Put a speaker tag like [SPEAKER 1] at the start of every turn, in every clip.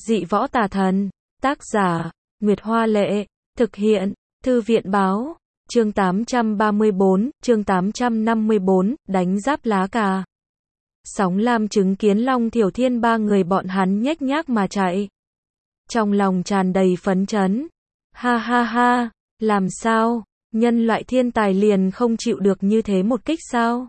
[SPEAKER 1] Dị võ tà thần. Tác giả, Nguyệt Hoa Lệ. Thực hiện, Thư viện Báo. Chương 834, chương 854, đánh giáp lá cà. Sóng Lam chứng kiến Long Thiểu Thiên ba người bọn hắn nhếch nhác mà chạy. Trong lòng tràn đầy phấn chấn. Ha ha ha, làm sao, nhân loại thiên tài liền không chịu được như thế một kích sao?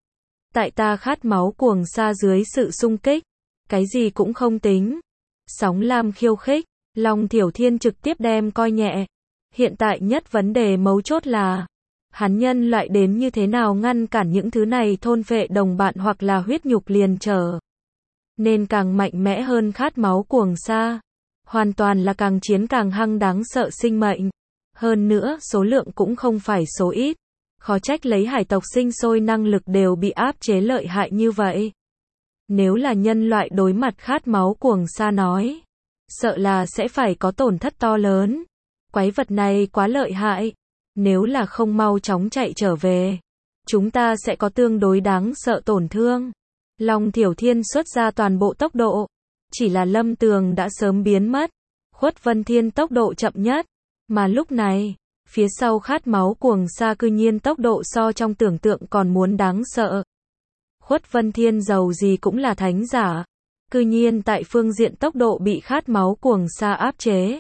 [SPEAKER 1] Tại ta khát máu cuồng sa dưới sự xung kích, cái gì cũng không tính. Sóng Lam khiêu khích, Long Thiểu Thiên trực tiếp đem coi nhẹ. Hiện tại nhất vấn đề mấu chốt là, hắn nhân loại đến như thế nào ngăn cản những thứ này thôn phệ đồng bạn hoặc là huyết nhục liền trở. Nên càng mạnh mẽ hơn khát máu cuồng sa. Hoàn toàn là càng chiến càng hăng đáng sợ sinh mệnh. Hơn nữa, số lượng cũng không phải số ít. Khó trách lấy hải tộc sinh sôi năng lực đều bị áp chế lợi hại như vậy. Nếu là nhân loại đối mặt khát máu cuồng sa nói, sợ là sẽ phải có tổn thất to lớn. Quái vật này quá lợi hại. Nếu là không mau chóng chạy trở về, chúng ta sẽ có tương đối đáng sợ tổn thương. Long Thiểu Thiên xuất ra toàn bộ tốc độ. Chỉ là Lâm Tường đã sớm biến mất. Khuất Vân Thiên tốc độ chậm nhất. Mà lúc này, phía sau khát máu cuồng sa cư nhiên tốc độ so trong tưởng tượng còn muốn đáng sợ. Khuất Vân Thiên dầu gì cũng là thánh giả. Cư nhiên tại phương diện tốc độ bị khát máu cuồng sa áp chế.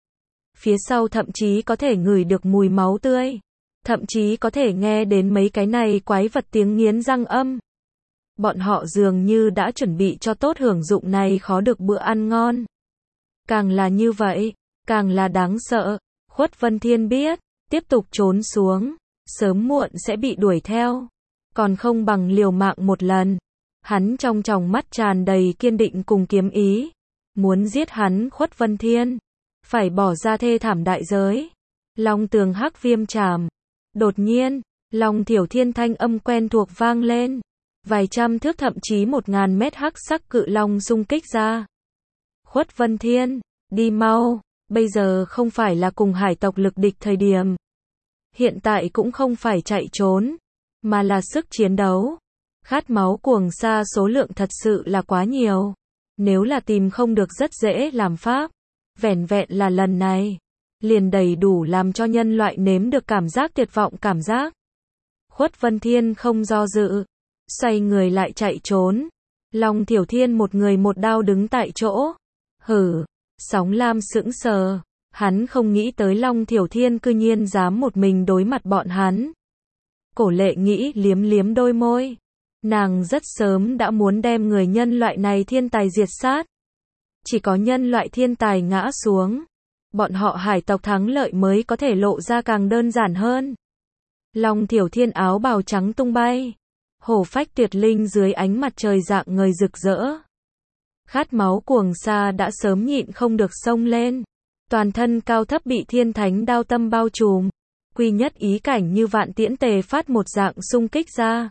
[SPEAKER 1] Phía sau thậm chí có thể ngửi được mùi máu tươi. Thậm chí có thể nghe đến mấy cái này quái vật tiếng nghiến răng âm. Bọn họ dường như đã chuẩn bị cho tốt hưởng dụng này khó được bữa ăn ngon. Càng là như vậy, càng là đáng sợ. Khuất Vân Thiên biết, tiếp tục trốn xuống, sớm muộn sẽ bị đuổi theo. Còn không bằng liều mạng một lần. Hắn trong tròng mắt tràn đầy kiên định cùng kiếm ý. Muốn giết hắn Khuất Vân Thiên, phải bỏ ra thê thảm đại giới. Long Tường hắc viêm trảm. Đột nhiên, Long Thiểu Thiên thanh âm quen thuộc vang lên. Vài trăm thước thậm chí 1000 mét hắc sắc cự long xung kích ra. Khuất Vân Thiên, đi mau, bây giờ không phải là cùng hải tộc lực địch thời điểm. Hiện tại cũng không phải chạy trốn, mà là sức chiến đấu. Khát máu cuồng sa số lượng thật sự là quá nhiều. Nếu là tìm không được rất dễ làm pháp. Vẻn vẹn là lần này, liền đầy đủ làm cho nhân loại nếm được cảm giác tuyệt vọng cảm giác. Khuất Vân Thiên không do dự. Xoay người lại chạy trốn. Long Thiểu Thiên một người một đao đứng tại chỗ. Hử, Sóng Lam sững sờ. Hắn không nghĩ tới Long Thiểu Thiên cư nhiên dám một mình đối mặt bọn hắn. Cổ Lệ nghĩ liếm liếm đôi môi. Nàng rất sớm đã muốn đem người nhân loại này thiên tài diệt sát. Chỉ có nhân loại thiên tài ngã xuống, bọn họ hải tộc thắng lợi mới có thể lộ ra càng đơn giản hơn. Long Thiểu Thiên áo bào trắng tung bay. Hổ phách tuyệt linh dưới ánh mặt trời dạng ngời rực rỡ. Khát máu cuồng sa đã sớm nhịn không được xông lên. Toàn thân cao thấp bị thiên thánh đao tâm bao trùm. Quy nhất ý cảnh như vạn tiễn tề phát một dạng xung kích ra.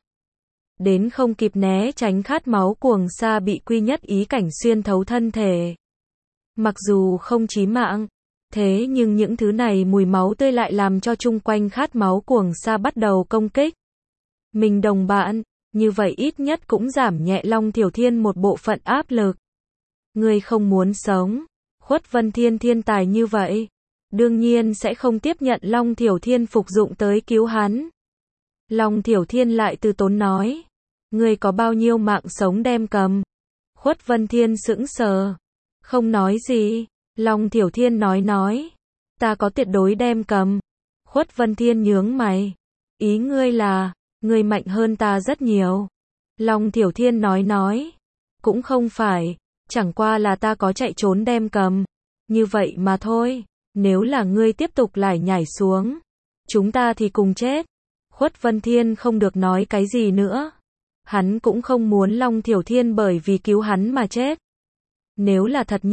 [SPEAKER 1] Đến không kịp né tránh khát máu cuồng sa bị quy nhất ý cảnh xuyên thấu thân thể. Mặc dù không chí mạng, thế nhưng những thứ này mùi máu tươi lại làm cho chung quanh khát máu cuồng sa bắt đầu công kích. Mình đồng bạn, như vậy ít nhất cũng giảm nhẹ Long Thiểu Thiên một bộ phận áp lực. Ngươi không muốn sống, Khuất Vân Thiên thiên tài như vậy, đương nhiên sẽ không tiếp nhận Long Thiểu Thiên phục dụng tới cứu hắn. Long Thiểu Thiên lại từ tốn nói, ngươi có bao nhiêu mạng sống đem cầm. Khuất Vân Thiên sững sờ, không nói gì. Long Thiểu Thiên nói, ta có tuyệt đối đem cầm. Khuất Vân Thiên nhướng mày, ý ngươi là, ngươi mạnh hơn ta rất nhiều. Long Thiểu Thiên nói, cũng không phải, chẳng qua là ta có chạy trốn đem cầm. Như vậy mà thôi, nếu là ngươi tiếp tục lải nhải xuống, chúng ta thì cùng chết. Khuất Vân Thiên không được nói cái gì nữa. Hắn cũng không muốn Long Thiểu Thiên bởi vì cứu hắn mà chết. Nếu là thật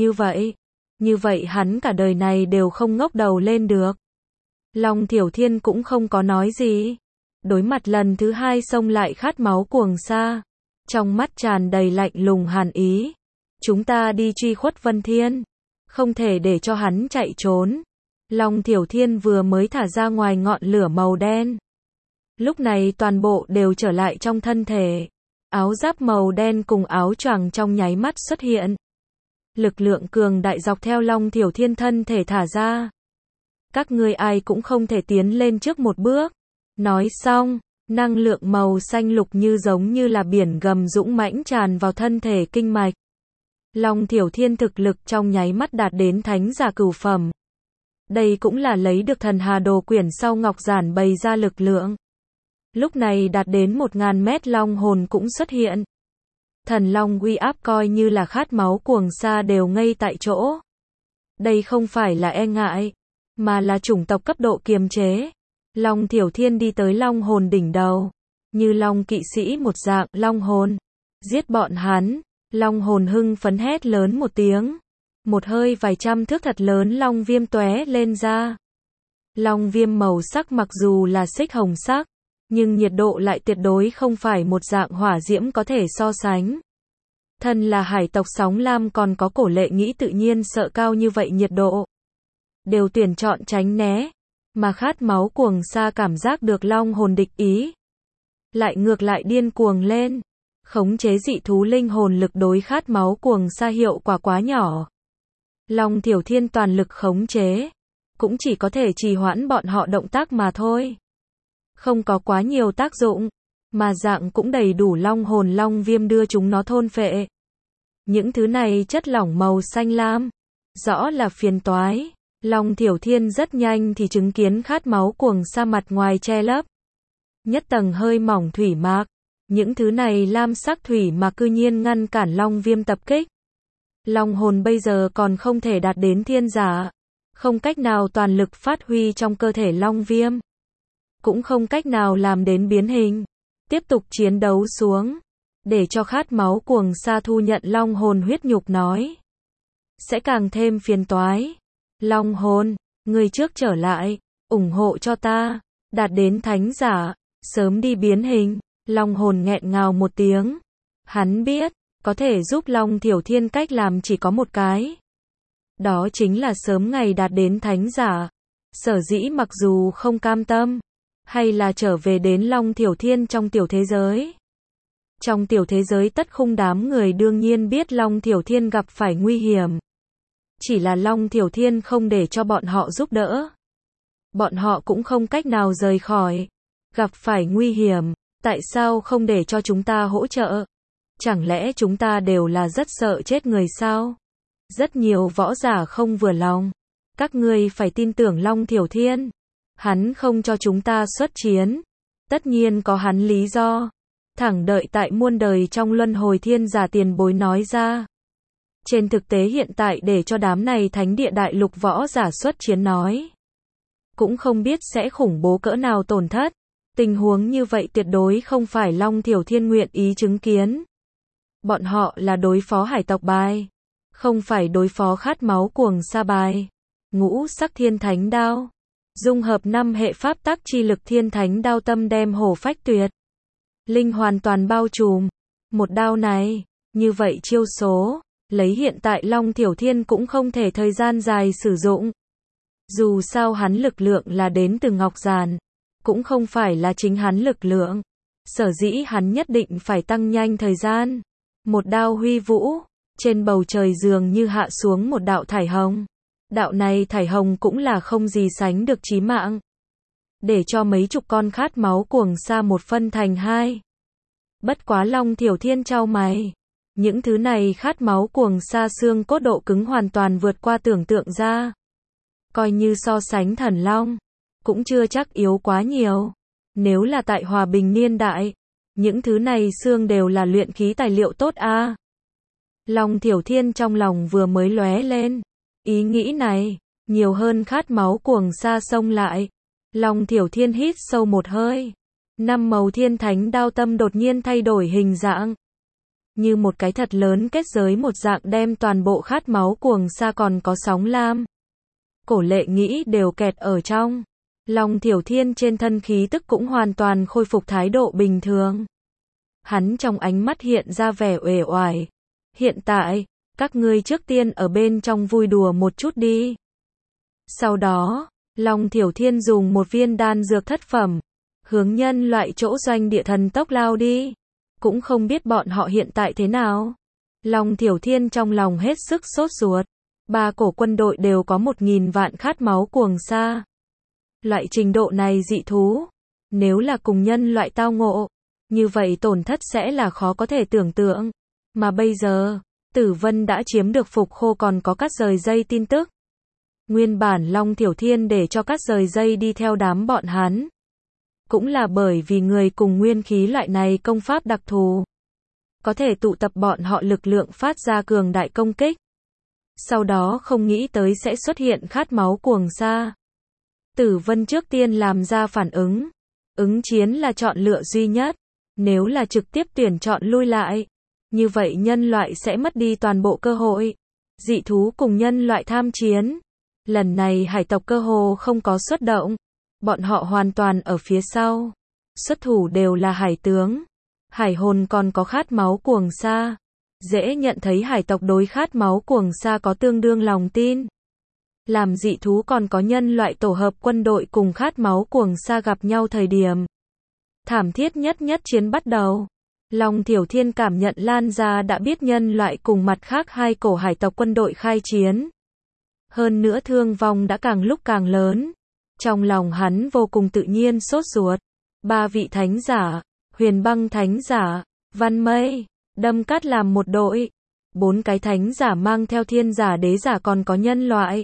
[SPEAKER 1] như vậy hắn cả đời này đều không ngóc đầu lên được. Long Thiểu Thiên cũng không có nói gì. Đối mặt lần thứ hai xông lại khát máu cuồng sa. Trong mắt tràn đầy lạnh lùng hàn ý. Chúng ta đi truy Khuất Vân Thiên. Không thể để cho hắn chạy trốn. Long Thiểu Thiên vừa mới thả ra ngoài ngọn lửa màu đen. Lúc này toàn bộ đều trở lại trong thân thể. Áo giáp màu đen cùng áo choàng trong nháy mắt xuất hiện. lực lượng cường đại dọc theo Long Thiểu Thiên thân thể thả ra. Các ngươi ai cũng không thể tiến lên trước một bước. Nói xong, năng lượng màu xanh lục như giống như là biển gầm dũng mãnh tràn vào thân thể kinh mạch. Long Thiểu Thiên thực lực trong nháy mắt đạt đến thánh giả cửu phẩm. Đây cũng là lấy được thần hà đồ quyển sau ngọc giản bày ra lực lượng. Lúc này đạt đến 1000 mét long hồn cũng xuất hiện. Thần long uy áp coi như là khát máu cuồng sa đều ngây tại chỗ. Đây không phải là e ngại, mà là chủng tộc cấp độ kiềm chế. Long Thiểu Thiên đi tới long hồn đỉnh đầu, như long kỵ sĩ một dạng, long hồn, giết bọn hắn. Long hồn hưng phấn hét lớn một tiếng. Một hơi vài trăm thước thật lớn long viêm tóe lên ra. Long viêm màu sắc mặc dù là xích hồng sắc, nhưng nhiệt độ lại tuyệt đối không phải một dạng hỏa diễm có thể so sánh. Thân là hải tộc sóng lam còn có Cổ Lệ nghĩ tự nhiên sợ cao như vậy nhiệt độ, đều tuyển chọn tránh né, mà khát máu cuồng sa cảm giác được long hồn địch ý, lại ngược lại điên cuồng lên. Khống chế dị thú linh hồn lực đối khát máu cuồng sa hiệu quả quá nhỏ. Long Thiểu Thiên toàn lực khống chế, cũng chỉ có thể trì hoãn bọn họ động tác mà thôi. Không có quá nhiều tác dụng, mà dạng cũng đầy đủ long hồn long viêm đưa chúng nó thôn phệ. Những thứ này chất lỏng màu xanh lam, rõ là phiền toái. Long Thiểu Thiên rất nhanh thì chứng kiến khát máu cuồng sa mặt ngoài che lấp nhất tầng hơi mỏng thủy mạc. Những thứ này lam sắc thủy mà cư nhiên ngăn cản long viêm tập kích. Long hồn bây giờ còn không thể đạt đến thiên giả, không cách nào toàn lực phát huy trong cơ thể long viêm, cũng không cách nào làm đến biến hình. Tiếp tục chiến đấu xuống, để cho khát máu cuồng sa thu nhận long hồn huyết nhục nói, sẽ càng thêm phiền toái. Long hồn, người trước trở lại, ủng hộ cho ta, đạt đến thánh giả, sớm đi biến hình. Long hồn nghẹn ngào một tiếng. Hắn biết, có thể giúp Long Thiểu Thiên cách làm chỉ có một cái. Đó chính là sớm ngày đạt đến thánh giả. Sở dĩ mặc dù không cam tâm, hay là trở về đến Long Thiểu Thiên trong tiểu thế giới. Trong tiểu thế giới tất khung đám người đương nhiên biết Long Thiểu Thiên gặp phải nguy hiểm. Chỉ là Long Thiểu Thiên không để cho bọn họ giúp đỡ. Bọn họ cũng không cách nào rời khỏi. Gặp phải nguy hiểm. Tại sao không để cho chúng ta hỗ trợ? Chẳng lẽ chúng ta đều là rất sợ chết người sao? Rất nhiều võ giả không vừa lòng. Các ngươi phải tin tưởng Long Thiểu Thiên. Hắn không cho chúng ta xuất chiến. Tất nhiên có hắn lý do. Thẳng đợi tại muôn đời trong luân hồi thiên giả tiền bối nói ra. Trên thực tế hiện tại để cho đám này thánh địa đại lục võ giả xuất chiến nói. Cũng không biết sẽ khủng bố cỡ nào tổn thất. Tình huống như vậy tuyệt đối không phải Long Thiểu Thiên nguyện ý chứng kiến. Bọn họ là đối phó hải tộc bài, không phải đối phó khát máu cuồng sa bài. Ngũ sắc thiên thánh đao, dung hợp 5 hệ pháp tắc chi lực thiên thánh đao tâm đem hổ phách tuyệt. Linh hoàn toàn bao trùm. Một đao này, như vậy chiêu số, lấy hiện tại Long Thiểu Thiên cũng không thể thời gian dài sử dụng. Dù sao hắn lực lượng là đến từ ngọc giản. Cũng không phải là chính hắn lực lượng. Sở dĩ hắn nhất định phải tăng nhanh thời gian. Một đao huy vũ, trên bầu trời dường như hạ xuống một đạo thải hồng. Đạo này thải hồng cũng là không gì sánh được chí mạng. Để cho mấy chục con khát máu cuồng sa một phân thành hai. Bất quá Long Thiểu Thiên chau mày. Những thứ này khát máu cuồng sa xương cốt độ cứng hoàn toàn vượt qua tưởng tượng ra. Coi như so sánh thần long, cũng chưa chắc yếu quá nhiều. Nếu là tại hòa bình niên đại, những thứ này xương đều là luyện khí tài liệu tốt a. Long Thiểu Thiên trong lòng vừa mới lóe lên. Ý nghĩ này, nhiều hơn khát máu cuồng sa xông lại. Long Thiểu Thiên hít sâu một hơi. 5 màu thiên thánh đao tâm đột nhiên thay đổi hình dạng. Như một cái thật lớn kết giới một dạng đem toàn bộ khát máu cuồng sa còn có sóng lam. Cổ Lệ nghĩ đều kẹt ở trong. Long Thiểu Thiên trên thân khí tức cũng hoàn toàn khôi phục thái độ bình thường. Hắn trong ánh mắt hiện ra vẻ uể oải. Hiện tại, các ngươi trước tiên ở bên trong vui đùa một chút đi. Sau đó, Long Thiểu Thiên dùng một viên đan dược thất phẩm, hướng nhân loại chỗ doanh địa thần tốc lao đi. Cũng không biết bọn họ hiện tại thế nào. Long Thiểu Thiên trong lòng hết sức sốt ruột. Ba cổ quân đội đều có 1.000 vạn khát máu cuồng sa. Loại trình độ này dị thú, nếu là cùng nhân loại tao ngộ, như vậy tổn thất sẽ là khó có thể tưởng tượng. Mà bây giờ, Tử Vân đã chiếm được Phục Khô còn có cắt rời dây tin tức. Nguyên bản Long Thiểu Thiên để cho cắt rời dây đi theo đám bọn hắn. Cũng là bởi vì người cùng nguyên khí loại này công pháp đặc thù. Có thể tụ tập bọn họ lực lượng phát ra cường đại công kích. Sau đó không nghĩ tới sẽ xuất hiện khát máu cuồng sa. Tử Vân trước tiên làm ra phản ứng. Ứng chiến là chọn lựa duy nhất. Nếu là trực tiếp tuyển chọn lui lại, như vậy nhân loại sẽ mất đi toàn bộ cơ hội. Dị thú cùng nhân loại tham chiến. Lần này hải tộc cơ hồ không có xuất động. Bọn họ hoàn toàn ở phía sau. Xuất thủ đều là hải tướng. Hải hồn còn có khát máu cuồng sa. Dễ nhận thấy hải tộc đối khát máu cuồng sa có tương đương lòng tin. Làm dị thú còn có nhân loại tổ hợp quân đội cùng khát máu cuồng sa gặp nhau thời điểm. Thảm thiết nhất chiến bắt đầu. Long Thiểu Thiên cảm nhận lan ra đã biết nhân loại cùng mặt khác hai cổ hải tộc quân đội khai chiến. Hơn nữa thương vong đã càng lúc càng lớn. Trong lòng hắn vô cùng tự nhiên sốt ruột. 3 vị thánh giả, Huyền Băng thánh giả, Văn Mây, Đâm Cát làm một đội. 4 cái thánh giả mang theo thiên giả đế giả còn có nhân loại.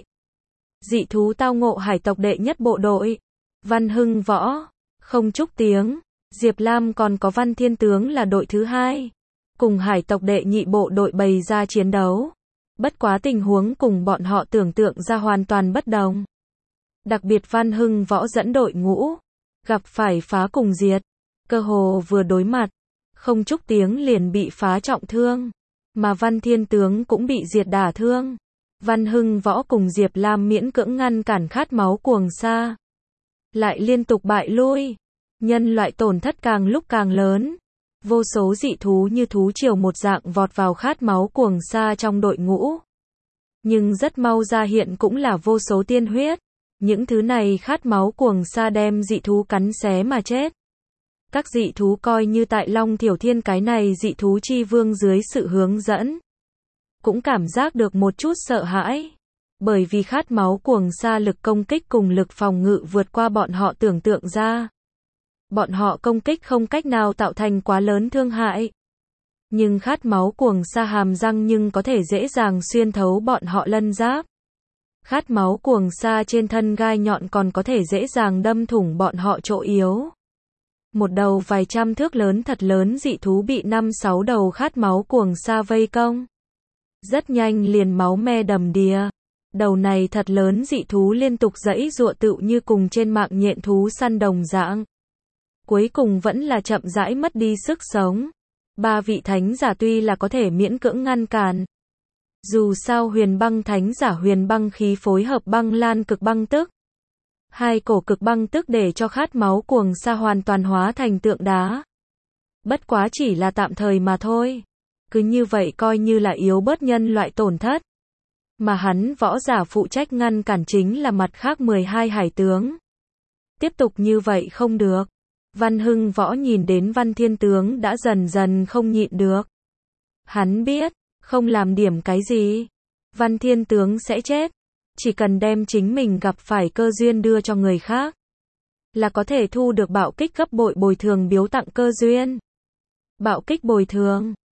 [SPEAKER 1] Dị thú tao ngộ hải tộc đệ nhất bộ đội. Văn Hưng Võ, Không Trúc Tiếng, Diệp Lam còn có Văn Thiên Tướng là đội thứ 2. Cùng hải tộc đệ nhị bộ đội bày ra chiến đấu. Bất quá tình huống cùng bọn họ tưởng tượng ra hoàn toàn bất đồng. Đặc biệt Văn Hưng Võ dẫn đội ngũ. Gặp phải phá cùng diệt. Cơ hồ vừa đối mặt. Không Trúc Tiếng liền bị phá trọng thương. Mà Văn Thiên Tướng cũng bị diệt đả thương. Văn Hưng Võ cùng Diệp Lam miễn cưỡng ngăn cản khát máu cuồng sa. Lại liên tục bại lui. Nhân loại tổn thất càng lúc càng lớn. Vô số dị thú như thú triều một dạng vọt vào khát máu cuồng sa trong đội ngũ. Nhưng rất mau ra hiện cũng là vô số tiên huyết. Những thứ này khát máu cuồng sa đem dị thú cắn xé mà chết. Các dị thú coi như tại Long Thiểu Thiên cái này dị thú chi vương dưới sự hướng dẫn. Cũng cảm giác được một chút sợ hãi. Bởi vì khát máu cuồng sa lực công kích cùng lực phòng ngự vượt qua bọn họ tưởng tượng ra. Bọn họ công kích không cách nào tạo thành quá lớn thương hại. Nhưng khát máu cuồng sa hàm răng nhưng có thể dễ dàng xuyên thấu bọn họ lân giáp. Khát máu cuồng sa trên thân gai nhọn còn có thể dễ dàng đâm thủng bọn họ chỗ yếu. Một đầu vài trăm thước lớn thật lớn dị thú bị 5-6 đầu khát máu cuồng sa vây công. Rất nhanh liền máu me đầm đìa. Đầu này thật lớn dị thú liên tục giãy giụa tựu như cùng trên mạng nhện thú săn đồng dạng. Cuối cùng vẫn là chậm rãi mất đi sức sống. 3 vị thánh giả tuy là có thể miễn cưỡng ngăn cản. Dù sao Huyền Băng thánh giả Huyền Băng khí phối hợp băng lan cực băng tức. 2 cổ cực băng tức để cho khát máu cuồng sa hoàn toàn hóa thành tượng đá. Bất quá chỉ là tạm thời mà thôi. Cứ như vậy coi như là yếu bớt nhân loại tổn thất. Mà hắn võ giả phụ trách ngăn cản chính là mặt khác 12 hải tướng. Tiếp tục như vậy không được. Văn Hưng Võ nhìn đến Văn Thiên Tướng đã dần dần không nhịn được. Hắn biết, không làm điểm cái gì, Văn Thiên Tướng sẽ chết. Chỉ cần đem chính mình gặp phải cơ duyên đưa cho người khác, là có thể thu được bạo kích gấp bội bồi thường biếu tặng cơ duyên. Bạo kích bồi thường,